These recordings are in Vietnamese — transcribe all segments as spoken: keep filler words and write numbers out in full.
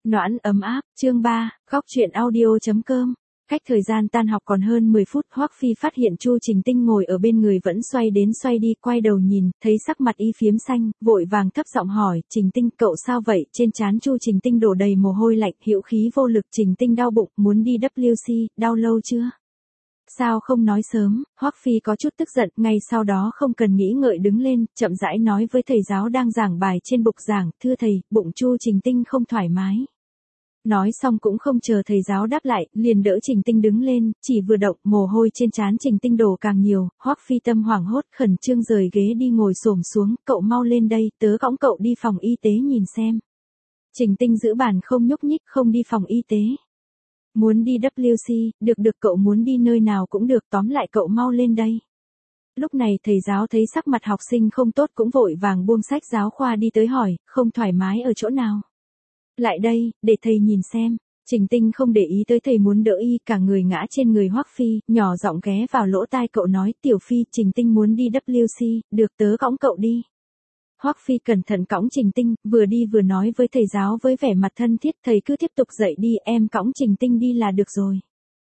Noãn ấm áp, chương ba, góc truyện audio.com. Cách thời gian tan học còn hơn mười phút, Hoắc Phi phát hiện Chu Trình Tinh ngồi ở bên người vẫn xoay đến xoay đi, quay đầu nhìn, thấy sắc mặt y phiếm xanh, vội vàng thấp giọng hỏi, Trình Tinh, cậu sao vậy? Trên trán Chu Trình Tinh đổ đầy mồ hôi lạnh, hữu khí vô lực. Trình Tinh đau bụng, muốn đi vê kép xê, đau lâu chưa? Sao không nói sớm? Hoắc Phi có chút tức giận, ngay sau đó không cần nghĩ ngợi đứng lên, chậm rãi nói với thầy giáo đang giảng bài trên bục giảng, thưa thầy, bụng Chu Trình Tinh không thoải mái. Nói xong cũng không chờ thầy giáo đáp lại, liền đỡ Trình Tinh đứng lên, chỉ vừa động, mồ hôi trên trán Trình Tinh đổ càng nhiều, Hoắc Phi tâm hoảng hốt, khẩn trương rời ghế đi ngồi xổm xuống, cậu mau lên đây, tớ cõng cậu đi phòng y tế nhìn xem. Trình Tinh giữ bàn không nhúc nhích, không đi phòng y tế. Muốn đi vê kép xê, được được cậu muốn đi nơi nào cũng được, tóm lại cậu mau lên đây. Lúc này thầy giáo thấy sắc mặt học sinh không tốt cũng vội vàng buông sách giáo khoa đi tới hỏi, không thoải mái ở chỗ nào? Lại đây, để thầy nhìn xem. Trình Tinh không để ý tới thầy muốn đỡ y, cả người ngã trên người Hoắc Phi, nhỏ giọng ghé vào lỗ tai cậu nói, Tiểu Phi, Trình Tinh muốn đi vê kép xê, được tớ cõng cậu đi. Hoắc Phi cẩn thận cõng Trình Tinh, vừa đi vừa nói với thầy giáo với vẻ mặt thân thiết, thầy cứ tiếp tục dạy đi, em cõng Trình Tinh đi là được rồi.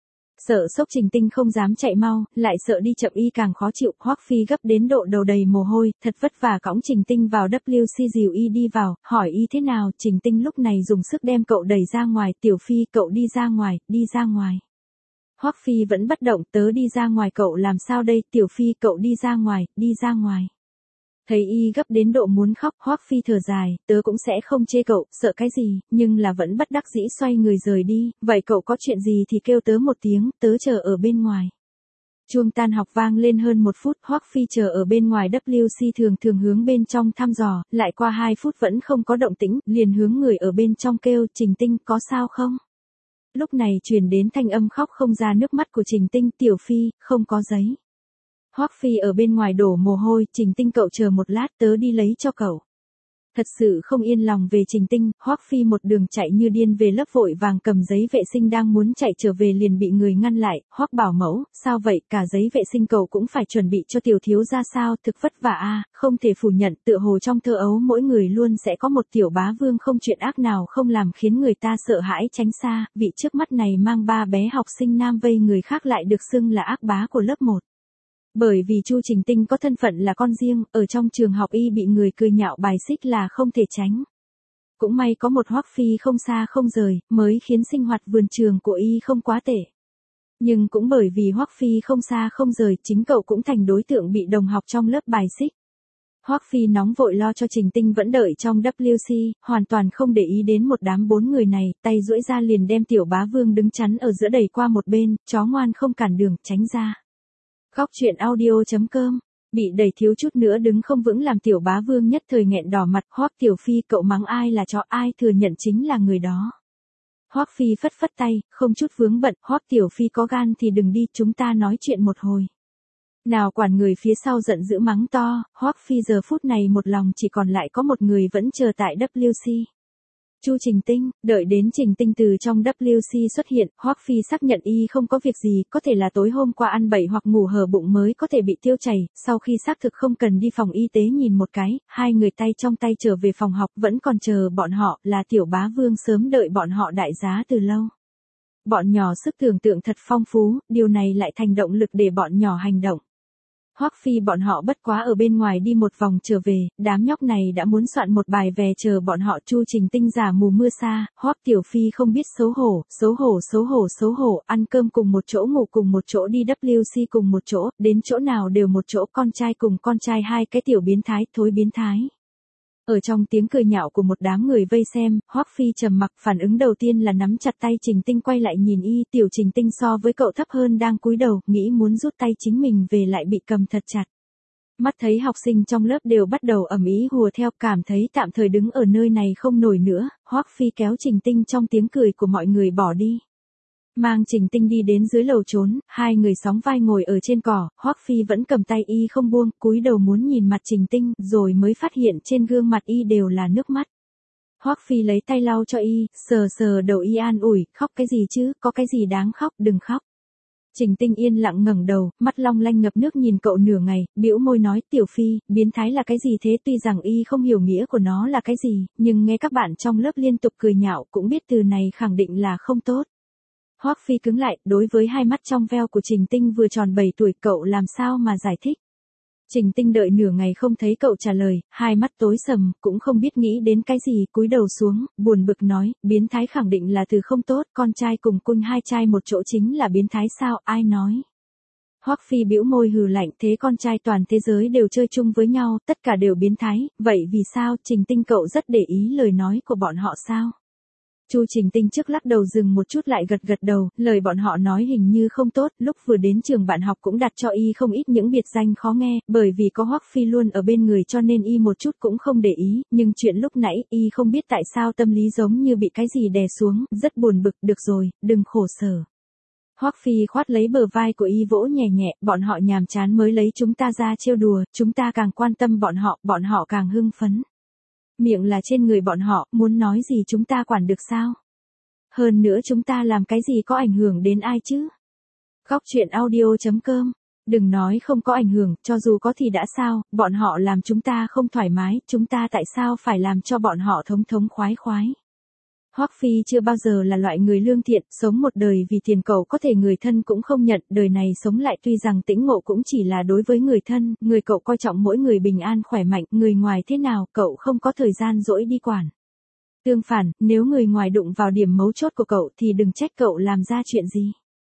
Sợ sốc Trình Tinh không dám chạy mau, lại sợ đi chậm y càng khó chịu, Hoắc Phi gấp đến độ đầu đầy mồ hôi, thật vất vả cõng Trình Tinh vào vê kép xê, dìu y đi vào, hỏi y thế nào, Trình Tinh lúc này dùng sức đem cậu đẩy ra ngoài, Tiểu Phi cậu đi ra ngoài, đi ra ngoài. Hoắc Phi vẫn bất động, tớ đi ra ngoài cậu làm sao đây, Tiểu Phi cậu đi ra ngoài, đi ra ngoài. Thấy y gấp đến độ muốn khóc, Hoắc Phi thở dài, tớ cũng sẽ không chê cậu, sợ cái gì, nhưng là vẫn bất đắc dĩ xoay người rời đi, vậy cậu có chuyện gì thì kêu tớ một tiếng, tớ chờ ở bên ngoài. Chuông tan học vang lên hơn một phút, Hoắc Phi chờ ở bên ngoài vê kép xê thường thường hướng bên trong thăm dò, lại qua hai phút vẫn không có động tĩnh, liền hướng người ở bên trong kêu, Trình Tinh, có sao không? Lúc này truyền đến thanh âm khóc không ra nước mắt của Trình Tinh, Tiểu Phi, không có giấy. Hoắc Phi ở bên ngoài đổ mồ hôi, Trình Tinh cậu chờ một lát tớ đi lấy cho cậu. Thật sự không yên lòng về Trình Tinh, Hoắc Phi một đường chạy như điên về lớp vội vàng cầm giấy vệ sinh đang muốn chạy trở về liền bị người ngăn lại, Hoắc bảo mẫu, sao vậy, cả giấy vệ sinh cậu cũng phải chuẩn bị cho tiểu thiếu ra sao, thực vất vả a, không thể phủ nhận, tựa hồ trong thơ ấu mỗi người luôn sẽ có một tiểu bá vương không chuyện ác nào không làm khiến người ta sợ hãi tránh xa, vị trước mắt này mang ba bé học sinh nam vây người khác lại được xưng là ác bá của lớp một. Bởi vì Chu Trình Tinh có thân phận là con riêng, ở trong trường học y bị người cười nhạo bài xích là không thể tránh. Cũng may có một Hoắc Phi không xa không rời, mới khiến sinh hoạt vườn trường của y không quá tệ. Nhưng cũng bởi vì Hoắc Phi không xa không rời, chính cậu cũng thành đối tượng bị đồng học trong lớp bài xích. Hoắc Phi nóng vội lo cho Trình Tinh vẫn đợi trong vê kép xê, hoàn toàn không để ý đến một đám bốn người này, tay duỗi ra liền đem tiểu bá vương đứng chắn ở giữa đẩy qua một bên, chó ngoan không cản đường, tránh ra. Góc truyện audio.com, bị đẩy thiếu chút nữa đứng không vững làm tiểu bá vương nhất thời nghẹn đỏ mặt, Hoắc Tiểu Phi cậu mắng ai là chó, ai thừa nhận chính là người đó. Hoắc Phi phất phất tay, không chút vướng bận, Hoắc Tiểu Phi có gan thì đừng đi, chúng ta nói chuyện một hồi. Nào quản người phía sau giận dữ mắng to, Hoắc Phi giờ phút này một lòng chỉ còn lại có một người vẫn chờ tại vê kép xê. Chu Trình Tinh, đợi đến Trình Tinh từ trong vê kép xê xuất hiện, Hoắc Phi xác nhận y không có việc gì, có thể là tối hôm qua ăn bậy hoặc ngủ hở bụng mới có thể bị tiêu chảy, sau khi xác thực không cần đi phòng y tế nhìn một cái, hai người tay trong tay trở về phòng học vẫn còn chờ bọn họ, là tiểu bá vương sớm đợi bọn họ đại giá từ lâu. Bọn nhỏ sức tưởng tượng thật phong phú, điều này lại thành động lực để bọn nhỏ hành động. Hoắc Phi bọn họ bất quá ở bên ngoài đi một vòng trở về, đám nhóc này đã muốn soạn một bài về chờ bọn họ. Chu Trình Tinh giả mù mưa xa, Hoắc Tiểu Phi không biết xấu hổ, xấu hổ xấu hổ xấu hổ, ăn cơm cùng một chỗ ngủ cùng một chỗ đi vê kép xê cùng một chỗ, đến chỗ nào đều một chỗ, con trai cùng con trai hai cái tiểu biến thái, thối biến thái. Ở trong tiếng cười nhạo của một đám người vây xem, Hoắc Phi trầm mặc, phản ứng đầu tiên là nắm chặt tay Trình Tinh quay lại nhìn y, tiểu Trình Tinh so với cậu thấp hơn đang cúi đầu, nghĩ muốn rút tay chính mình về lại bị cầm thật chặt. Mắt thấy học sinh trong lớp đều bắt đầu ầm ĩ hùa theo, cảm thấy tạm thời đứng ở nơi này không nổi nữa, Hoắc Phi kéo Trình Tinh trong tiếng cười của mọi người bỏ đi. Mang Trình Tinh đi đến dưới lầu trốn, hai người sóng vai ngồi ở trên cỏ, Hoắc Phi vẫn cầm tay y không buông, cúi đầu muốn nhìn mặt Trình Tinh, rồi mới phát hiện trên gương mặt y đều là nước mắt. Hoắc Phi lấy tay lau cho y, sờ sờ đầu y an ủi, khóc cái gì chứ, có cái gì đáng khóc, đừng khóc. Trình Tinh yên lặng ngẩng đầu, mắt long lanh ngập nước nhìn cậu nửa ngày, bĩu môi nói, Tiểu Phi, biến thái là cái gì thế? Tuy rằng y không hiểu nghĩa của nó là cái gì, nhưng nghe các bạn trong lớp liên tục cười nhạo cũng biết từ này khẳng định là không tốt. Hoắc Phi cứng lại, đối với hai mắt trong veo của Trình Tinh vừa tròn bảy tuổi, cậu làm sao mà giải thích? Trình Tinh đợi nửa ngày không thấy cậu trả lời, hai mắt tối sầm, cũng không biết nghĩ đến cái gì, cúi đầu xuống, buồn bực nói, biến thái khẳng định là từ không tốt, con trai cùng cun hai trai một chỗ chính là biến thái sao, ai nói? Hoắc Phi bĩu môi hừ lạnh, thế con trai toàn thế giới đều chơi chung với nhau, tất cả đều biến thái, vậy vì sao? Trình Tinh cậu rất để ý lời nói của bọn họ sao? Chu Trình Tinh trước lắc đầu dừng một chút lại gật gật đầu, lời bọn họ nói hình như không tốt, lúc vừa đến trường bạn học cũng đặt cho y không ít những biệt danh khó nghe, bởi vì có Hoắc Phi luôn ở bên người cho nên y một chút cũng không để ý, nhưng chuyện lúc nãy y không biết tại sao tâm lý giống như bị cái gì đè xuống, rất buồn bực, được rồi, đừng khổ sở. Hoắc Phi khoát lấy bờ vai của y vỗ nhẹ nhẹ, bọn họ nhàm chán mới lấy chúng ta ra trêu đùa, chúng ta càng quan tâm bọn họ, bọn họ càng hưng phấn. Miệng là trên người bọn họ, muốn nói gì chúng ta quản được sao? Hơn nữa chúng ta làm cái gì có ảnh hưởng đến ai chứ? Góc truyện audio chấm com. Đừng nói không có ảnh hưởng, cho dù có thì đã sao, bọn họ làm chúng ta không thoải mái, chúng ta tại sao phải làm cho bọn họ thống thống khoái khoái? Hoắc Phi chưa bao giờ là loại người lương thiện, sống một đời vì tiền cậu có thể người thân cũng không nhận, đời này sống lại tuy rằng tĩnh ngộ cũng chỉ là đối với người thân, người cậu coi trọng mỗi người bình an khỏe mạnh, người ngoài thế nào, cậu không có thời gian dỗi đi quản. Tương phản, nếu người ngoài đụng vào điểm mấu chốt của cậu thì đừng trách cậu làm ra chuyện gì.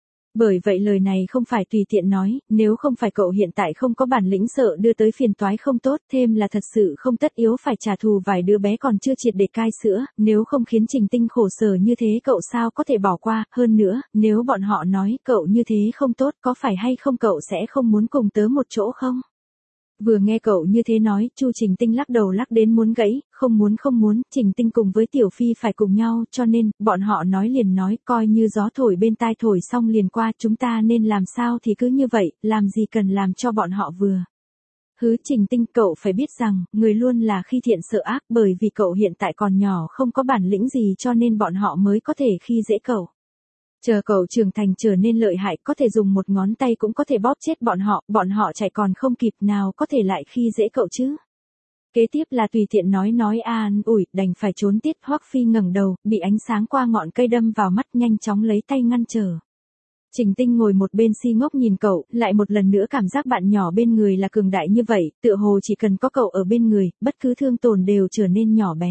Bởi vậy lời này không phải tùy tiện nói, nếu không phải cậu hiện tại không có bản lĩnh sợ đưa tới phiền toái không tốt, thêm là thật sự không tất yếu phải trả thù vài đứa bé còn chưa triệt để cai sữa, nếu không khiến Trình Tinh khổ sở như thế cậu sao có thể bỏ qua, hơn nữa, nếu bọn họ nói cậu như thế không tốt, có phải hay không cậu sẽ không muốn cùng tớ một chỗ không? Vừa nghe cậu như thế nói, Chu Trình Tinh lắc đầu lắc đến muốn gãy, không muốn không muốn, Trình Tinh cùng với Tiểu Phi phải cùng nhau, cho nên, bọn họ nói liền nói, coi như gió thổi bên tai thổi xong liền qua, chúng ta nên làm sao thì cứ như vậy, làm gì cần làm cho bọn họ vừa. Hứ Trình Tinh, cậu phải biết rằng, người luôn là khi thiện sợ ác, bởi vì cậu hiện tại còn nhỏ không có bản lĩnh gì cho nên bọn họ mới có thể khi dễ cậu. Chờ cậu trưởng thành trở nên lợi hại, có thể dùng một ngón tay cũng có thể bóp chết bọn họ, bọn họ chạy còn không kịp nào có thể lại khi dễ cậu chứ. Kế tiếp là tùy tiện nói nói a an ủi, đành phải trốn tiết. Hoắc Phi ngẩng đầu, bị ánh sáng qua ngọn cây đâm vào mắt, nhanh chóng lấy tay ngăn trở. Trình Tinh ngồi một bên si ngốc nhìn cậu, lại một lần nữa cảm giác bạn nhỏ bên người là cường đại như vậy, tựa hồ chỉ cần có cậu ở bên người, bất cứ thương tổn đều trở nên nhỏ bé.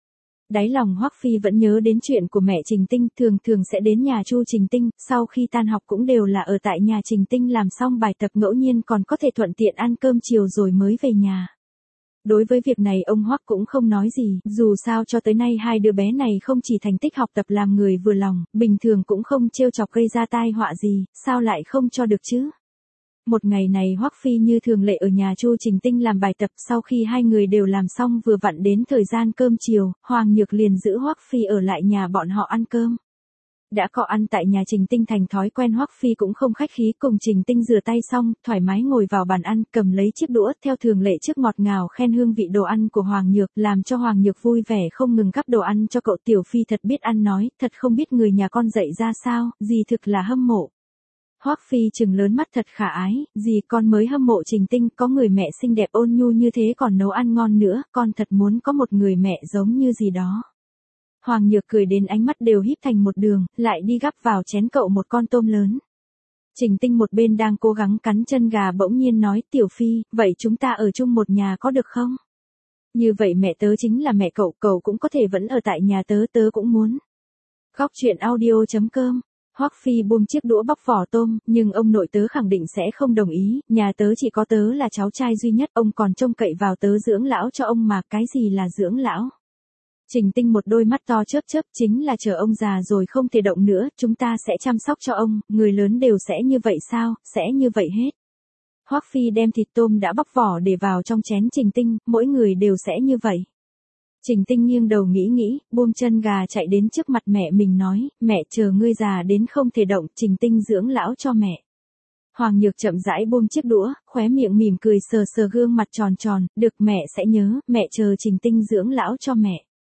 Đáy lòng Hoắc Phi vẫn nhớ đến chuyện của mẹ Trình Tinh, thường thường sẽ đến nhà Chu Trình Tinh, sau khi tan học cũng đều là ở tại nhà Trình Tinh làm xong bài tập, ngẫu nhiên còn có thể thuận tiện ăn cơm chiều rồi mới về nhà. Đối với việc này ông Hoắc cũng không nói gì, dù sao cho tới nay hai đứa bé này không chỉ thành tích học tập làm người vừa lòng, bình thường cũng không trêu chọc gây ra tai họa gì, sao lại không cho được chứ? Một ngày này Hoắc Phi như thường lệ ở nhà Chu Trình Tinh làm bài tập, sau khi hai người đều làm xong vừa vặn đến thời gian cơm chiều, Hoàng Nhược liền giữ Hoắc Phi ở lại nhà bọn họ ăn cơm. Đã có ăn tại nhà Trình Tinh thành thói quen, Hoắc Phi cũng không khách khí, cùng Trình Tinh rửa tay xong, thoải mái ngồi vào bàn ăn, cầm lấy chiếc đũa, theo thường lệ trước ngọt ngào khen hương vị đồ ăn của Hoàng Nhược, làm cho Hoàng Nhược vui vẻ không ngừng gắp đồ ăn cho cậu. Tiểu Phi thật biết ăn nói, thật không biết người nhà con dạy ra sao, gì thực là hâm mộ. Hoắc Phi trừng lớn mắt thật khả ái, gì con mới hâm mộ Trình Tinh, có người mẹ xinh đẹp ôn nhu như thế còn nấu ăn ngon nữa, con thật muốn có một người mẹ giống như gì đó. Hoàng Nhược cười đến ánh mắt đều híp thành một đường, lại đi gắp vào chén cậu một con tôm lớn. Trình Tinh một bên đang cố gắng cắn chân gà bỗng nhiên nói, Tiểu Phi, vậy chúng ta ở chung một nhà có được không? Như vậy mẹ tớ chính là mẹ cậu, cậu cũng có thể vẫn ở tại nhà tớ, tớ cũng muốn. Góc truyện audio chấm com. Hoắc Phi buông chiếc đũa bóc vỏ tôm, nhưng ông nội tớ khẳng định sẽ không đồng ý, nhà tớ chỉ có tớ là cháu trai duy nhất, ông còn trông cậy vào tớ dưỡng lão cho ông mà, cái gì là dưỡng lão? Trình Tinh một đôi mắt to chớp chớp, chính là chờ ông già rồi không thể động nữa, chúng ta sẽ chăm sóc cho ông, người lớn đều sẽ như vậy sao, sẽ như vậy hết. Hoắc Phi đem thịt tôm đã bóc vỏ để vào trong chén Trình Tinh, mỗi người đều sẽ như vậy. Trình Tinh nghiêng đầu nghĩ nghĩ, buông chân gà chạy đến trước mặt mẹ mình nói, mẹ chờ ngươi già đến không thể động, Trình Tinh dưỡng lão cho mẹ. Hoàng Nhược chậm rãi buông chiếc đũa, khóe miệng mỉm cười sờ sờ gương mặt tròn tròn, được mẹ sẽ nhớ, mẹ chờ Trình Tinh dưỡng lão cho mẹ.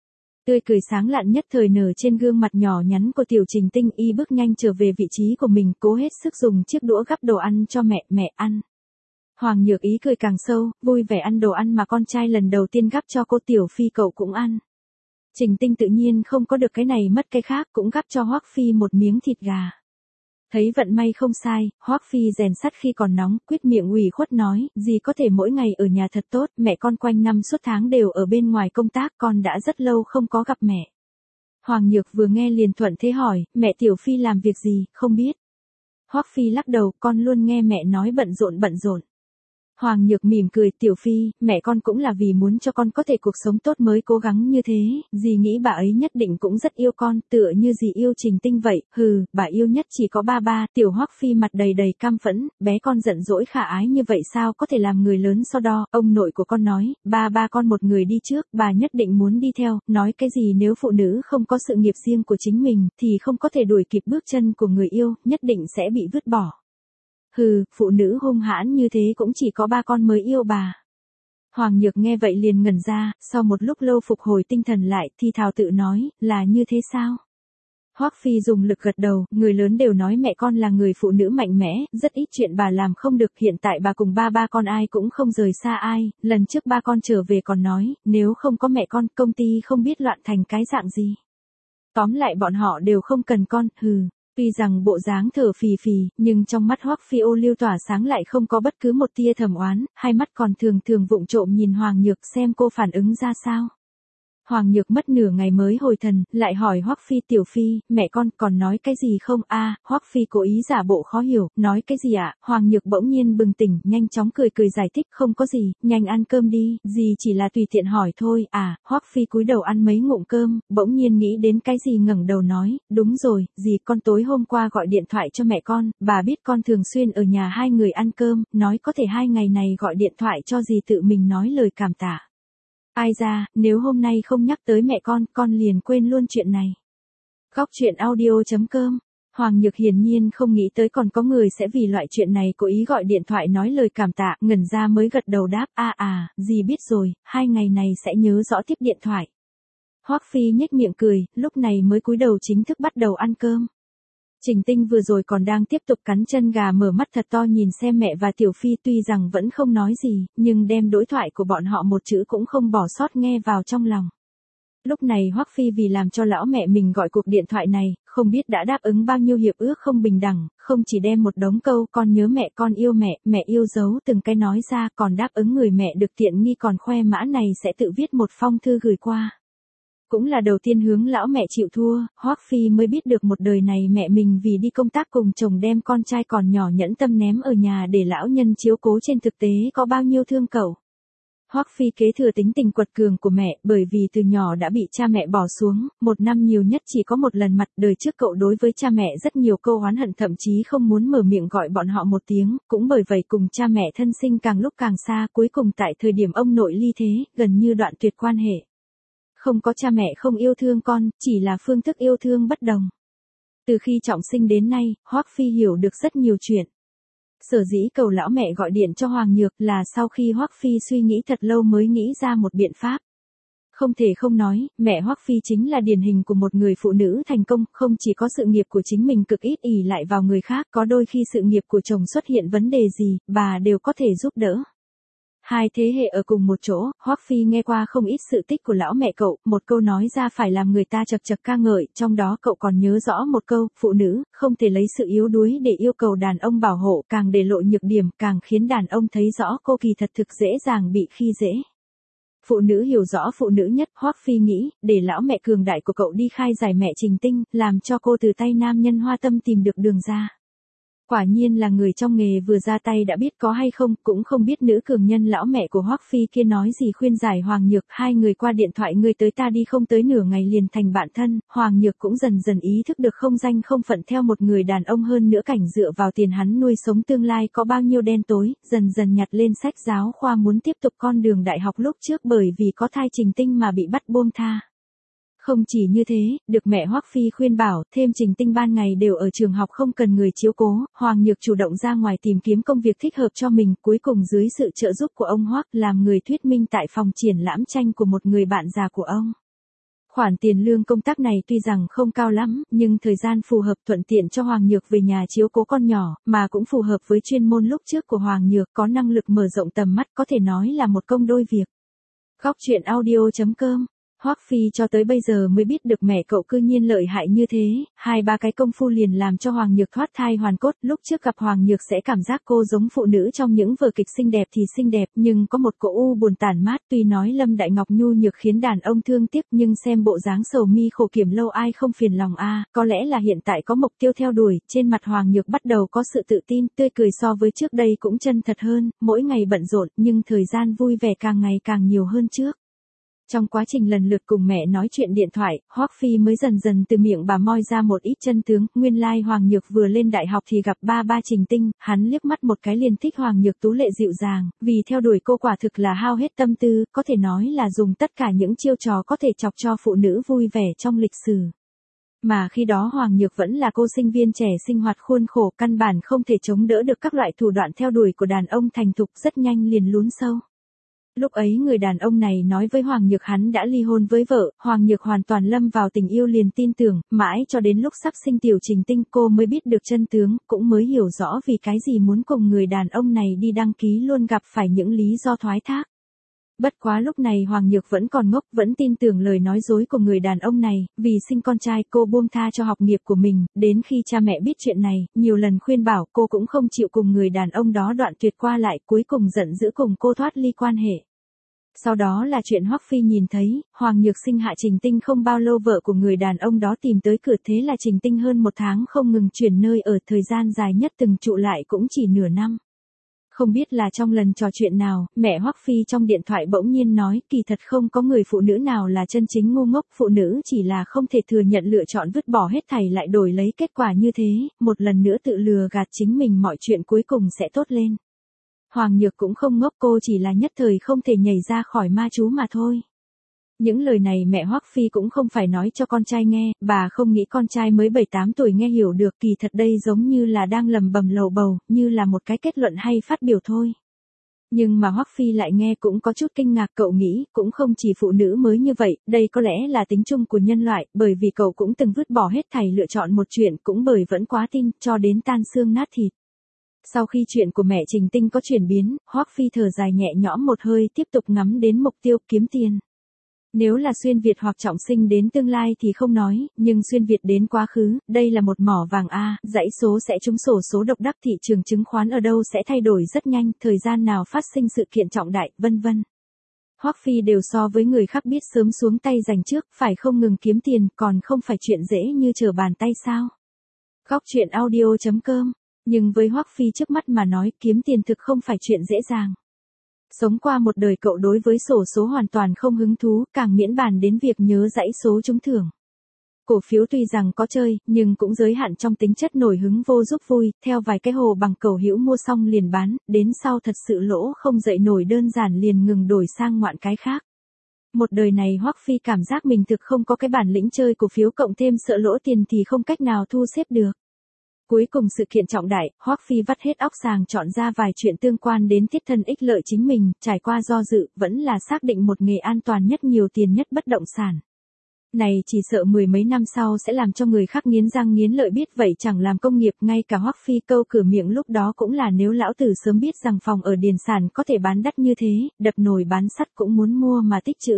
Tươi cười sáng lạn nhất thời nở trên gương mặt nhỏ nhắn của Tiểu Trình Tinh, y bước nhanh trở về vị trí của mình, cố hết sức dùng chiếc đũa gắp đồ ăn cho mẹ, mẹ ăn. Hoàng Nhược ý cười càng sâu, vui vẻ ăn đồ ăn mà con trai lần đầu tiên gắp cho cô. Tiểu Phi cậu cũng ăn. Trình Tinh tự nhiên không có được cái này mất cái khác, cũng gắp cho Hoắc Phi một miếng thịt gà. Thấy vận may không sai, Hoắc Phi rèn sắt khi còn nóng, quyết miệng ủy khuất nói, dì có thể mỗi ngày ở nhà thật tốt, mẹ con quanh năm suốt tháng đều ở bên ngoài công tác, con đã rất lâu không có gặp mẹ. Hoàng Nhược vừa nghe liền thuận thế hỏi, mẹ Tiểu Phi làm việc gì, không biết. Hoắc Phi lắc đầu, con luôn nghe mẹ nói bận rộn bận rộn. Hoàng Nhược mỉm cười, Tiểu Phi, mẹ con cũng là vì muốn cho con có thể cuộc sống tốt mới cố gắng như thế, dì nghĩ bà ấy nhất định cũng rất yêu con, tựa như dì yêu Trình Tinh vậy, hừ, bà yêu nhất chỉ có ba ba. Tiểu Hoắc Phi mặt đầy đầy cam phẫn, bé con giận dỗi khả ái như vậy sao có thể làm người lớn so đo, ông nội của con nói, ba ba con một người đi trước, bà nhất định muốn đi theo, nói cái gì nếu phụ nữ không có sự nghiệp riêng của chính mình, thì không có thể đuổi kịp bước chân của người yêu, nhất định sẽ bị vứt bỏ. Hừ, phụ nữ hung hãn như thế cũng chỉ có ba con mới yêu bà. Hoàng Nhược nghe vậy liền ngẩn ra, sau một lúc lâu phục hồi tinh thần lại, thì thào tự nói, là như thế sao? Hoắc Phi dùng lực gật đầu, người lớn đều nói mẹ con là người phụ nữ mạnh mẽ, rất ít chuyện bà làm không được, hiện tại bà cùng ba ba con ai cũng không rời xa ai, lần trước ba con trở về còn nói, nếu không có mẹ con, công ty không biết loạn thành cái dạng gì. Tóm lại bọn họ đều không cần con, hừ. Tuy rằng bộ dáng thở phì phì, nhưng trong mắt Hoắc Phi ô lưu tỏa sáng lại không có bất cứ một tia thầm oán, hai mắt còn thường thường vụng trộm nhìn Hoàng Nhược xem cô phản ứng ra sao. Hoàng Nhược mất nửa ngày mới hồi thần, lại hỏi Hoắc Phi, Tiểu Phi, mẹ con còn nói cái gì không? A, à, Hoắc Phi cố ý giả bộ khó hiểu, nói cái gì ạ? À? Hoàng Nhược bỗng nhiên bừng tỉnh, nhanh chóng cười cười giải thích, không có gì, nhanh ăn cơm đi, dì chỉ là tùy tiện hỏi thôi. À, Hoắc Phi cúi đầu ăn mấy ngụm cơm, bỗng nhiên nghĩ đến cái gì ngẩng đầu nói, đúng rồi, dì con tối hôm qua gọi điện thoại cho mẹ con, bà biết con thường xuyên ở nhà hai người ăn cơm, nói có thể hai ngày này gọi điện thoại cho dì tự mình nói lời cảm tạ. Ai ra, nếu hôm nay không nhắc tới mẹ con, con liền quên luôn chuyện này. Góc truyện audio chấm com. Hoàng Nhược hiển nhiên không nghĩ tới còn có người sẽ vì loại chuyện này cố ý gọi điện thoại nói lời cảm tạ, ngẩn ra mới gật đầu đáp, a à, à, dì biết rồi, hai ngày này sẽ nhớ rõ tiếp điện thoại. Hoắc Phi nhếch miệng cười, lúc này mới cúi đầu chính thức bắt đầu ăn cơm. Trình Tinh vừa rồi còn đang tiếp tục cắn chân gà, mở mắt thật to nhìn xem mẹ và Tiểu Phi, tuy rằng vẫn không nói gì, nhưng đem đối thoại của bọn họ một chữ cũng không bỏ sót nghe vào trong lòng. Lúc này Hoắc Phi vì làm cho lão mẹ mình gọi cuộc điện thoại này, không biết đã đáp ứng bao nhiêu hiệp ước không bình đẳng, không chỉ đem một đống câu con nhớ mẹ, con yêu mẹ, mẹ yêu dấu từng cái nói ra, còn đáp ứng người mẹ được tiện nghi còn khoe mã này sẽ tự viết một phong thư gửi qua. Cũng là đầu tiên hướng lão mẹ chịu thua, Hoắc Phi mới biết được một đời này mẹ mình vì đi công tác cùng chồng đem con trai còn nhỏ nhẫn tâm ném ở nhà để lão nhân chiếu cố, trên thực tế có bao nhiêu thương cậu. Hoắc Phi kế thừa tính tình quật cường của mẹ, bởi vì từ nhỏ đã bị cha mẹ bỏ xuống, một năm nhiều nhất chỉ có một lần mặt, đời trước cậu đối với cha mẹ rất nhiều câu oán hận, thậm chí không muốn mở miệng gọi bọn họ một tiếng, cũng bởi vậy cùng cha mẹ thân sinh càng lúc càng xa, cuối cùng tại thời điểm ông nội ly thế, gần như đoạn tuyệt quan hệ. Không có cha mẹ không yêu thương con, chỉ là phương thức yêu thương bất đồng. Từ khi trọng sinh đến nay, Hoắc Phi hiểu được rất nhiều chuyện. Sở dĩ cầu lão mẹ gọi điện cho Hoàng Nhược là sau khi Hoắc Phi suy nghĩ thật lâu mới nghĩ ra một biện pháp. Không thể không nói, mẹ Hoắc Phi chính là điển hình của một người phụ nữ thành công, không chỉ có sự nghiệp của chính mình cực ít ỷ lại vào người khác, có đôi khi sự nghiệp của chồng xuất hiện vấn đề gì, bà đều có thể giúp đỡ. Hai thế hệ ở cùng một chỗ, Hoắc Phi nghe qua không ít sự tích của lão mẹ cậu, một câu nói ra phải làm người ta chật chật ca ngợi, trong đó cậu còn nhớ rõ một câu, phụ nữ, không thể lấy sự yếu đuối để yêu cầu đàn ông bảo hộ, càng để lộ nhược điểm, càng khiến đàn ông thấy rõ cô kỳ thật thực dễ dàng bị khi dễ. Phụ nữ hiểu rõ phụ nữ nhất, Hoắc Phi nghĩ, để lão mẹ cường đại của cậu đi khai giải mẹ Trình Tinh, làm cho cô từ tay nam nhân hoa tâm tìm được đường ra. Quả nhiên là người trong nghề vừa ra tay đã biết có hay không, cũng không biết nữ cường nhân lão mẹ của Hoắc Phi kia nói gì khuyên giải Hoàng Nhược, hai người qua điện thoại người tới ta đi không tới nửa ngày liền thành bạn thân, Hoàng Nhược cũng dần dần ý thức được không danh không phận theo một người đàn ông, hơn nữa cảnh dựa vào tiền hắn nuôi sống tương lai có bao nhiêu đen tối, dần dần nhặt lên sách giáo khoa muốn tiếp tục con đường đại học lúc trước bởi vì có thai Trình Tinh mà bị bắt buông tha. Không chỉ như thế, được mẹ Hoắc Phi khuyên bảo, thêm Trình Tinh ban ngày đều ở trường học không cần người chiếu cố, Hoàng Nhược chủ động ra ngoài tìm kiếm công việc thích hợp cho mình, cuối cùng dưới sự trợ giúp của ông Hoắc làm người thuyết minh tại phòng triển lãm tranh của một người bạn già của ông. Khoản tiền lương công tác này tuy rằng không cao lắm, nhưng thời gian phù hợp thuận tiện cho Hoàng Nhược về nhà chiếu cố con nhỏ, mà cũng phù hợp với chuyên môn lúc trước của Hoàng Nhược, có năng lực mở rộng tầm mắt, có thể nói là một công đôi việc. Góc truyện audio chấm com. Hoắc Phi cho tới bây giờ mới biết được mẹ cậu cư nhiên lợi hại như thế, hai ba cái công phu liền làm cho Hoàng Nhược thoát thai hoàn cốt. Lúc trước gặp Hoàng Nhược sẽ cảm giác cô giống phụ nữ trong những vở kịch xinh đẹp thì xinh đẹp, nhưng có một cỗ u buồn tàn mát. Tuy nói Lâm Đại Ngọc nhu nhược khiến đàn ông thương tiếc, nhưng xem bộ dáng sầu mi khổ kiểm lâu ai không phiền lòng a. À, có lẽ là hiện tại có mục tiêu theo đuổi, trên mặt Hoàng Nhược bắt đầu có sự tự tin, tươi cười so với trước đây cũng chân thật hơn, mỗi ngày bận rộn nhưng thời gian vui vẻ càng ngày càng nhiều hơn trước. Trong quá trình lần lượt cùng mẹ nói chuyện điện thoại, Hoắc Phi mới dần dần từ miệng bà moi ra một ít chân tướng. Nguyên lai Hoàng Nhược vừa lên đại học thì gặp ba ba Trình Tinh, hắn liếc mắt một cái liền thích Hoàng Nhược tú lệ dịu dàng, vì theo đuổi cô quả thực là hao hết tâm tư, có thể nói là dùng tất cả những chiêu trò có thể chọc cho phụ nữ vui vẻ trong lịch sử. Mà khi đó Hoàng Nhược vẫn là cô sinh viên trẻ sinh hoạt khuôn khổ, căn bản không thể chống đỡ được các loại thủ đoạn theo đuổi của đàn ông thành thục, rất nhanh liền lún sâu. Lúc ấy người đàn ông này nói với Hoàng Nhược hắn đã ly hôn với vợ, Hoàng Nhược hoàn toàn lâm vào tình yêu liền tin tưởng, mãi cho đến lúc sắp sinh tiểu Trình Tinh cô mới biết được chân tướng, cũng mới hiểu rõ vì cái gì muốn cùng người đàn ông này đi đăng ký luôn gặp phải những lý do thoái thác. Bất quá lúc này Hoàng Nhược vẫn còn ngốc, vẫn tin tưởng lời nói dối của người đàn ông này, vì sinh con trai cô buông tha cho học nghiệp của mình, đến khi cha mẹ biết chuyện này, nhiều lần khuyên bảo cô cũng không chịu cùng người đàn ông đó đoạn tuyệt qua lại, cuối cùng giận dữ cùng cô thoát ly quan hệ. Sau đó là chuyện Hoắc Phi nhìn thấy, Hoàng Nhược sinh hạ Trình Tinh không bao lâu vợ của người đàn ông đó tìm tới cửa, thế là Trình Tinh hơn một tháng không ngừng chuyển nơi ở, thời gian dài nhất từng trụ lại cũng chỉ nửa năm. Không biết là trong lần trò chuyện nào, mẹ Hoắc Phi trong điện thoại bỗng nhiên nói, kỳ thật không có người phụ nữ nào là chân chính ngu ngốc, phụ nữ chỉ là không thể thừa nhận lựa chọn vứt bỏ hết thảy lại đổi lấy kết quả như thế, một lần nữa tự lừa gạt chính mình mọi chuyện cuối cùng sẽ tốt lên. Hoàng Nhược cũng không ngốc, cô chỉ là nhất thời không thể nhảy ra khỏi ma chú mà thôi. Những lời này mẹ Hoắc Phi cũng không phải nói cho con trai nghe, bà không nghĩ con trai mới bảy tám tuổi nghe hiểu được, kỳ thật đây giống như là đang lầm bầm lầu bầu, như là một cái kết luận hay phát biểu thôi. Nhưng mà Hoắc Phi lại nghe cũng có chút kinh ngạc, cậu nghĩ, cũng không chỉ phụ nữ mới như vậy, đây có lẽ là tính chung của nhân loại, bởi vì cậu cũng từng vứt bỏ hết thảy lựa chọn một chuyện, cũng bởi vẫn quá tin, cho đến tan xương nát thịt. Sau khi chuyện của mẹ Trình Tinh có chuyển biến, Hoắc Phi thở dài nhẹ nhõm một hơi, tiếp tục ngắm đến mục tiêu kiếm tiền. Nếu là xuyên Việt hoặc trọng sinh đến tương lai thì không nói, nhưng xuyên Việt đến quá khứ, đây là một mỏ vàng a, dãy số sẽ trúng sổ số độc đắc, thị trường chứng khoán ở đâu sẽ thay đổi rất nhanh, thời gian nào phát sinh sự kiện trọng đại, vân vân. Hoắc Phi đều so với người khác biết sớm xuống tay giành trước, phải không ngừng kiếm tiền, còn không phải chuyện dễ như trở bàn tay sao. Góc truyện audio chấm com. Nhưng với Hoắc Phi trước mắt mà nói, kiếm tiền thực không phải chuyện dễ dàng. Sống qua một đời cậu đối với sổ số hoàn toàn không hứng thú, càng miễn bàn đến việc nhớ dãy số trúng thưởng. Cổ phiếu tuy rằng có chơi, nhưng cũng giới hạn trong tính chất nổi hứng vô giúp vui, theo vài cái hồ bằng cầu hữu mua xong liền bán, đến sau thật sự lỗ không dậy nổi đơn giản liền ngừng đổi sang ngoạn cái khác. Một đời này Hoắc Phi cảm giác mình thực không có cái bản lĩnh chơi cổ phiếu, cộng thêm sợ lỗ tiền thì không cách nào thu xếp được. Cuối cùng sự kiện trọng đại, Hoắc Phi vắt hết óc sàng chọn ra vài chuyện tương quan đến thiết thân ích lợi chính mình, trải qua do dự, vẫn là xác định một nghề an toàn nhất nhiều tiền nhất bất động sản. Này chỉ sợ mười mấy năm sau sẽ làm cho người khác nghiến răng nghiến lợi, biết vậy chẳng làm công nghiệp, ngay cả Hoắc Phi câu cửa miệng lúc đó cũng là nếu lão tử sớm biết rằng phòng ở Điền Sản có thể bán đắt như thế, đập nồi bán sắt cũng muốn mua mà tích trữ.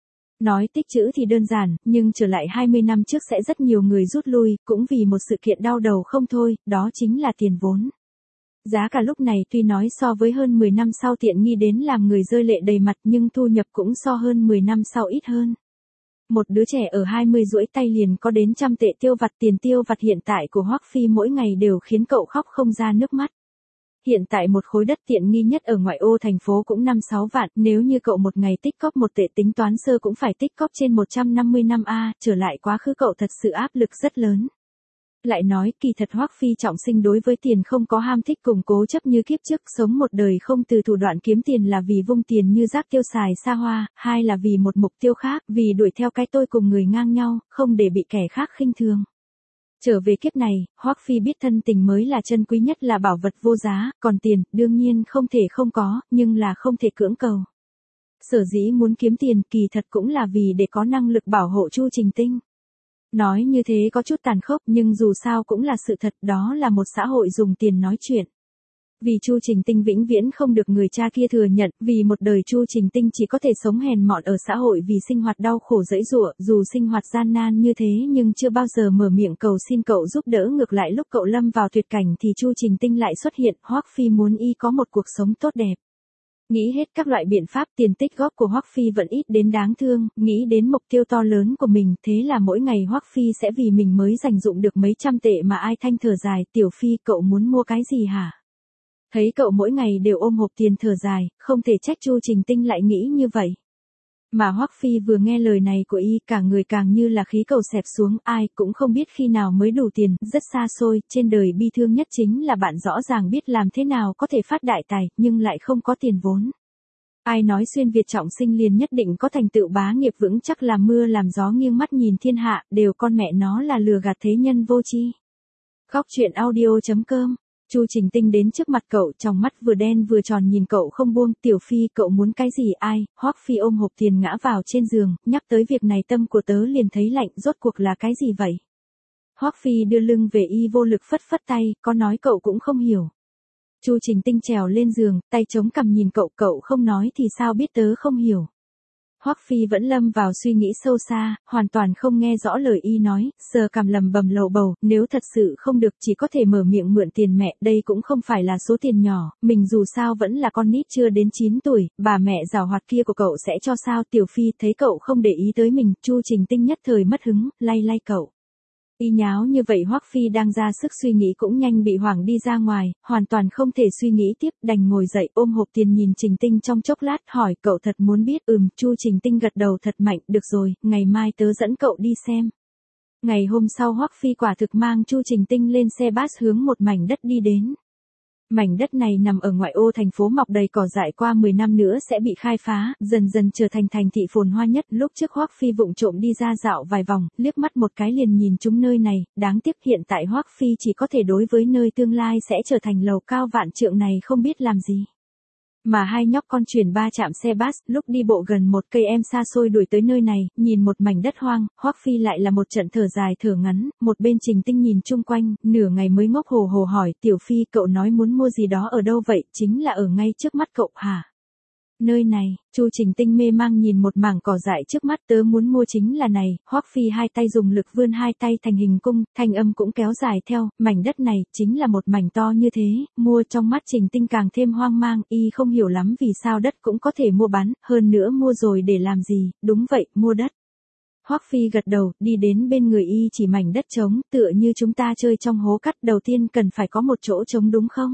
Nói tích trữ thì đơn giản, nhưng trở lại hai mươi năm trước sẽ rất nhiều người rút lui, cũng vì một sự kiện đau đầu không thôi, đó chính là tiền vốn. Giá cả lúc này tuy nói so với hơn mười năm sau tiện nghi đến làm người rơi lệ đầy mặt, nhưng thu nhập cũng so hơn mười năm sau ít hơn. Một đứa trẻ ở hai mươi duỗi tay liền có đến trăm tệ tiêu vặt, tiền tiêu vặt hiện tại của Hoắc Phi mỗi ngày đều khiến cậu khóc không ra nước mắt. Hiện tại một khối đất tiện nghi nhất ở ngoại ô thành phố cũng năm sáu vạn, nếu như cậu một ngày tích cóp một tệ tính toán sơ cũng phải tích cóp trên một trăm năm mươi năm a, trở lại quá khứ cậu thật sự áp lực rất lớn. Lại nói, kỳ thật Hoắc Phi trọng sinh đối với tiền không có ham thích cùng cố chấp như kiếp trước, sống một đời không từ thủ đoạn kiếm tiền là vì vung tiền như rác tiêu xài xa hoa, hai là vì một mục tiêu khác, vì đuổi theo cái tôi cùng người ngang nhau, không để bị kẻ khác khinh thường. Trở về kiếp này, Hoắc Phi biết thân tình mới là chân quý nhất, là bảo vật vô giá, còn tiền, đương nhiên không thể không có, nhưng là không thể cưỡng cầu. Sở dĩ muốn kiếm tiền kỳ thật cũng là vì để có năng lực bảo hộ Chu Trình Tinh. Nói như thế có chút tàn khốc nhưng dù sao cũng là sự thật, đó là một xã hội dùng tiền nói chuyện. Vì Chu Trình Tinh vĩnh viễn không được người cha kia thừa nhận, vì một đời Chu Trình Tinh chỉ có thể sống hèn mọn ở xã hội vì sinh hoạt đau khổ dẫy dụa, dù sinh hoạt gian nan như thế nhưng chưa bao giờ mở miệng cầu xin cậu giúp đỡ, ngược lại lúc cậu lâm vào tuyệt cảnh thì Chu Trình Tinh lại xuất hiện, Hoắc Phi muốn y có một cuộc sống tốt đẹp. Nghĩ hết các loại biện pháp, tiền tích góp của Hoắc Phi vẫn ít đến đáng thương, nghĩ đến mục tiêu to lớn của mình, thế là mỗi ngày Hoắc Phi sẽ vì mình mới dành dụm được mấy trăm tệ mà ai thanh thở dài, Tiểu Phi cậu muốn mua cái gì hả? Thấy cậu mỗi ngày đều ôm hộp tiền thở dài, không thể trách Chu Trình Tinh lại nghĩ như vậy. Mà Hoắc Phi vừa nghe lời này của y, cả người càng như là khí cầu xẹp xuống, ai cũng không biết khi nào mới đủ tiền, rất xa xôi, trên đời bi thương nhất chính là bạn rõ ràng biết làm thế nào có thể phát đại tài, nhưng lại không có tiền vốn. Ai nói xuyên Việt trọng sinh liền nhất định có thành tựu bá nghiệp vững chắc làm mưa làm gió nghiêng mắt nhìn thiên hạ, đều con mẹ nó là lừa gạt thế nhân vô tri. Góc truyện audio chấm com. Chu Trình Tinh đến trước mặt cậu, trong mắt vừa đen vừa tròn nhìn cậu không buông, Tiểu Phi cậu muốn cái gì ai, Hoắc Phi ôm hộp tiền ngã vào trên giường, nhắc tới việc này tâm của tớ liền thấy lạnh, rốt cuộc là cái gì vậy? Hoắc Phi đưa lưng về y vô lực phất phất tay, có nói cậu cũng không hiểu. Chu Trình Tinh trèo lên giường, tay chống cằm nhìn cậu, cậu không nói thì sao biết tớ không hiểu. Hoắc Phi vẫn lâm vào suy nghĩ sâu xa, hoàn toàn không nghe rõ lời y nói, sờ cằm lầm bầm lầu bầu, nếu thật sự không được chỉ có thể mở miệng mượn tiền mẹ, đây cũng không phải là số tiền nhỏ, mình dù sao vẫn là con nít chưa đến chín tuổi, bà mẹ giàu hoạt kia của cậu sẽ cho sao? Tiểu Phi thấy cậu không để ý tới mình, Chu Trình Tinh nhất thời mất hứng, lay lay cậu. Y nháo như vậy Hoắc Phi đang ra sức suy nghĩ cũng nhanh bị hoảng đi ra ngoài, hoàn toàn không thể suy nghĩ tiếp, đành ngồi dậy ôm hộp tiền nhìn Trình Tinh trong chốc lát, hỏi cậu thật muốn biết? Ừm, Chu Trình Tinh gật đầu thật mạnh, được rồi, ngày mai tớ dẫn cậu đi xem. Ngày hôm sau Hoắc Phi quả thực mang Chu Trình Tinh lên xe bus hướng một mảnh đất đi đến. Mảnh đất này nằm ở ngoại ô thành phố mọc đầy cỏ dại, qua mười năm nữa sẽ bị khai phá, dần dần trở thành thành thị phồn hoa nhất. Lúc trước Hoắc Phi vụng trộm đi ra dạo vài vòng, liếc mắt một cái liền nhìn trúng nơi này, đáng tiếc hiện tại Hoắc Phi chỉ có thể đối với nơi tương lai sẽ trở thành lầu cao vạn trượng này không biết làm gì. Mà hai nhóc con chuyển ba chạm xe bus, lúc đi bộ gần một cây em xa xôi đuổi tới nơi này, nhìn một mảnh đất hoang, Hoắc Phi lại là một trận thở dài thở ngắn, một bên Trình Tinh nhìn chung quanh, nửa ngày mới ngốc hồ hồ hỏi, Tiểu Phi cậu nói muốn mua gì đó ở đâu vậy, chính là ở ngay trước mắt cậu hả? Nơi này, Chu Trình Tinh mê mang nhìn một mảng cỏ dại trước mắt, tớ muốn mua chính là này, Hoắc Phi hai tay dùng lực vươn hai tay thành hình cung, thanh âm cũng kéo dài theo, mảnh đất này, chính là một mảnh to như thế, mua trong mắt Trình Tinh càng thêm hoang mang, y không hiểu lắm vì sao đất cũng có thể mua bán, hơn nữa mua rồi để làm gì, đúng vậy, mua đất. Hoắc Phi gật đầu, đi đến bên người y chỉ mảnh đất trống, tựa như chúng ta chơi trong hố cắt, đầu tiên cần phải có một chỗ trống đúng không?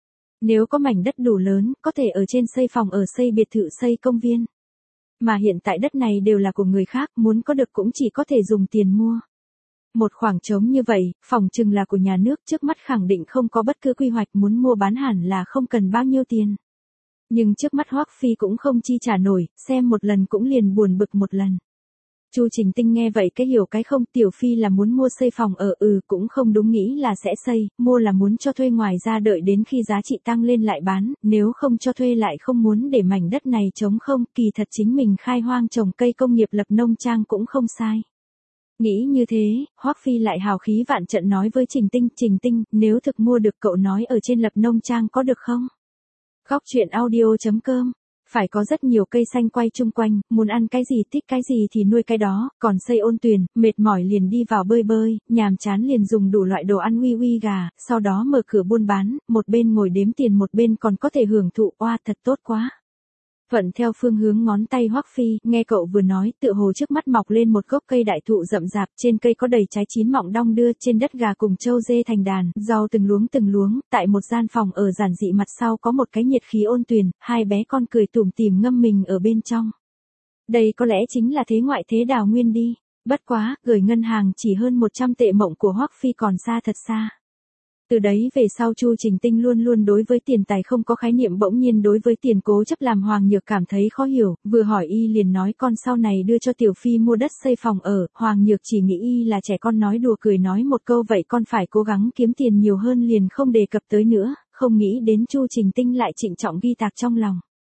Nếu có mảnh đất đủ lớn, có thể ở trên xây phòng ở, xây biệt thự, xây công viên. Mà hiện tại đất này đều là của người khác, muốn có được cũng chỉ có thể dùng tiền mua. Một khoảng trống như vậy, phòng chừng là của nhà nước, trước mắt khẳng định không có bất cứ quy hoạch, muốn mua bán hẳn là không cần bao nhiêu tiền. Nhưng trước mắt Hoắc Phi cũng không chi trả nổi, xem một lần cũng liền buồn bực một lần. Chu Trình Tinh nghe vậy cái hiểu cái không, Tiểu Phi là muốn mua xây phòng ở, ừ cũng không đúng, nghĩ là sẽ xây, mua là muốn cho thuê, ngoài ra đợi đến khi giá trị tăng lên lại bán, nếu không cho thuê lại không muốn để mảnh đất này trống không, kỳ thật chính mình khai hoang trồng cây công nghiệp lập nông trang cũng không sai. Nghĩ như thế, Hoắc Phi lại hào khí vạn trận nói với Trình Tinh, Trình Tinh, nếu thực mua được cậu nói ở trên lập nông trang có được không? Góc truyện audio chấm com. Phải có rất nhiều cây xanh quay chung quanh, muốn ăn cái gì thích cái gì thì nuôi cái đó, còn xây ôn tuyền, mệt mỏi liền đi vào bơi bơi, nhàm chán liền dùng đủ loại đồ ăn uy uy gà, sau đó mở cửa buôn bán, một bên ngồi đếm tiền một bên còn có thể hưởng thụ, oa thật tốt quá. Thuận theo phương hướng ngón tay Hoắc Phi, nghe cậu vừa nói, tựa hồ trước mắt mọc lên một gốc cây đại thụ rậm rạp, trên cây có đầy trái chín mọng đong đưa, trên đất gà cùng trâu dê thành đàn, rau từng luống từng luống, tại một gian phòng ở giản dị mặt sau có một cái nhiệt khí ôn tuyền, hai bé con cười tủm tỉm ngâm mình ở bên trong. Đây có lẽ chính là thế ngoại thế đào nguyên đi, bất quá, gửi ngân hàng chỉ hơn một trăm tệ mộng của Hoắc Phi còn xa thật xa. Từ đấy về sau Chu Trình Tinh luôn luôn đối với tiền tài không có khái niệm, bỗng nhiên đối với tiền cố chấp làm Hoàng Nhược cảm thấy khó hiểu, vừa hỏi y liền nói con sau này đưa cho Tiểu Phi mua đất xây phòng ở, Hoàng Nhược chỉ nghĩ y là trẻ con nói đùa cười nói một câu vậy con phải cố gắng kiếm tiền nhiều hơn liền không đề cập tới nữa, không nghĩ đến Chu Trình Tinh lại trịnh trọng ghi tạc trong lòng.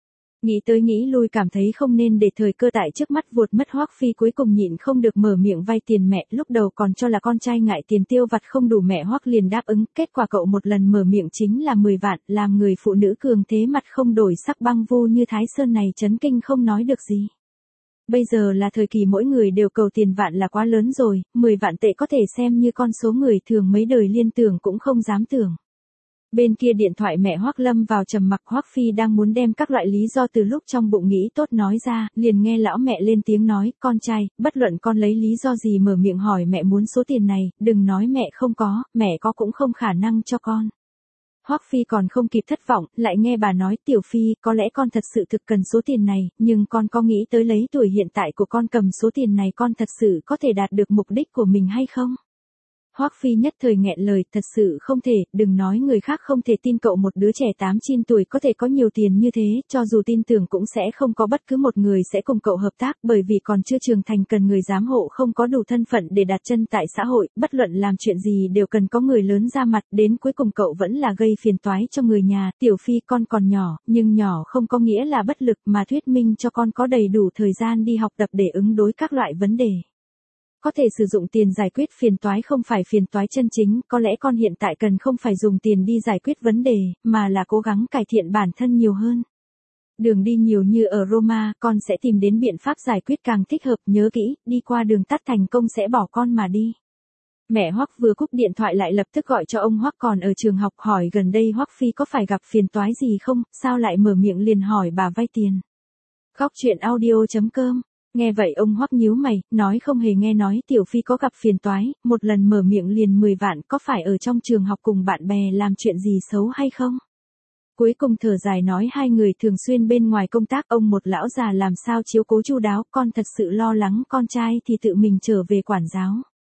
Nghĩ tới nghĩ lui cảm thấy không nên để thời cơ tại trước mắt vuột mất, Hoắc Phi cuối cùng nhịn không được mở miệng vay tiền mẹ, lúc đầu còn cho là con trai ngại tiền tiêu vặt không đủ, mẹ Hoắc liền đáp ứng, kết quả cậu một lần mở miệng chính là mười vạn, làm người phụ nữ cường thế mặt không đổi sắc băng vu như Thái Sơn này chấn kinh không nói được gì. Bây giờ là thời kỳ mỗi người đều cầu tiền, vạn là quá lớn rồi, mười vạn tệ có thể xem như con số người thường mấy đời liên tưởng cũng không dám tưởng. Bên kia điện thoại mẹ Hoắc lâm vào trầm mặc, Hoắc Phi đang muốn đem các loại lý do từ lúc trong bụng nghĩ tốt nói ra, liền nghe lão mẹ lên tiếng nói, con trai, bất luận con lấy lý do gì mở miệng hỏi mẹ muốn số tiền này, đừng nói mẹ không có, mẹ có cũng không khả năng cho con. Hoắc Phi còn không kịp thất vọng, lại nghe bà nói, Tiểu Phi, có lẽ con thật sự thực cần số tiền này, nhưng con có nghĩ tới lấy tuổi hiện tại của con cầm số tiền này con thật sự có thể đạt được mục đích của mình hay không? Hoắc Phi nhất thời nghẹn lời, thật sự không thể, đừng nói người khác không thể tin cậu một đứa trẻ tám chín tuổi có thể có nhiều tiền như thế, cho dù tin tưởng cũng sẽ không có bất cứ một người sẽ cùng cậu hợp tác, bởi vì còn chưa trưởng thành cần người giám hộ, không có đủ thân phận để đặt chân tại xã hội, bất luận làm chuyện gì đều cần có người lớn ra mặt, đến cuối cùng cậu vẫn là gây phiền toái cho người nhà. Tiểu Phi, con còn nhỏ, nhưng nhỏ không có nghĩa là bất lực, mà thuyết minh cho con có đầy đủ thời gian đi học tập để ứng đối các loại vấn đề. Có thể sử dụng tiền giải quyết phiền toái không phải phiền toái chân chính, có lẽ con hiện tại cần không phải dùng tiền đi giải quyết vấn đề, mà là cố gắng cải thiện bản thân nhiều hơn. Đường đi nhiều như ở Roma, con sẽ tìm đến biện pháp giải quyết càng thích hợp, nhớ kỹ, đi qua đường tắt thành công sẽ bỏ con mà đi. Mẹ Hoắc vừa cúp điện thoại lại lập tức gọi cho ông Hoắc còn ở trường học, hỏi gần đây Hoắc Phi có phải gặp phiền toái gì không, sao lại mở miệng liền hỏi bà vay tiền. Góc truyện audio chấm com. Nghe vậy ông Hoắc nhíu mày, nói không hề nghe nói Tiểu Phi có gặp phiền toái, một lần mở miệng liền mười vạn, có phải ở trong trường học cùng bạn bè làm chuyện gì xấu hay không? Cuối cùng thở dài nói hai người thường xuyên bên ngoài công tác, ông một lão già làm sao chiếu cố chu đáo, con thật sự lo lắng con trai thì tự mình trở về quản giáo.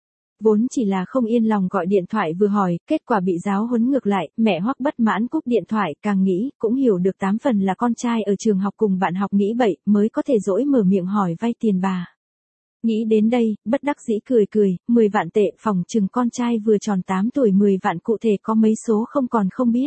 Vốn chỉ là không yên lòng gọi điện thoại vừa hỏi, kết quả bị giáo huấn ngược lại, mẹ Hoắc bất mãn cúp điện thoại, càng nghĩ, cũng hiểu được tám phần là con trai ở trường học cùng bạn học nghĩ bậy, mới có thể dỗi mở miệng hỏi vay tiền bà. Nghĩ đến đây, bất đắc dĩ cười cười, mười vạn tệ, phòng chừng con trai vừa tròn tám tuổi, mười vạn cụ thể có mấy số không còn không biết.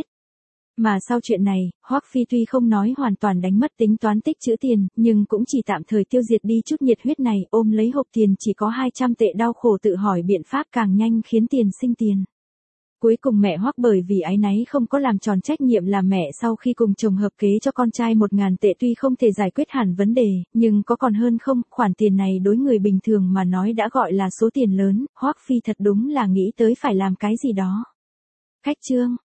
Mà sau chuyện này, Hoắc Phi tuy không nói hoàn toàn đánh mất tính toán tích trữ tiền, nhưng cũng chỉ tạm thời tiêu diệt đi chút nhiệt huyết này, ôm lấy hộp tiền chỉ có hai trăm tệ đau khổ tự hỏi biện pháp càng nhanh khiến tiền sinh tiền. Cuối cùng mẹ Hoắc bởi vì áy náy không có làm tròn trách nhiệm làm mẹ, sau khi cùng chồng hợp kế cho con trai một ngàn tệ tuy không thể giải quyết hẳn vấn đề, nhưng có còn hơn không, khoản tiền này đối người bình thường mà nói đã gọi là số tiền lớn, Hoắc Phi thật đúng là nghĩ tới phải làm cái gì đó. Cách chương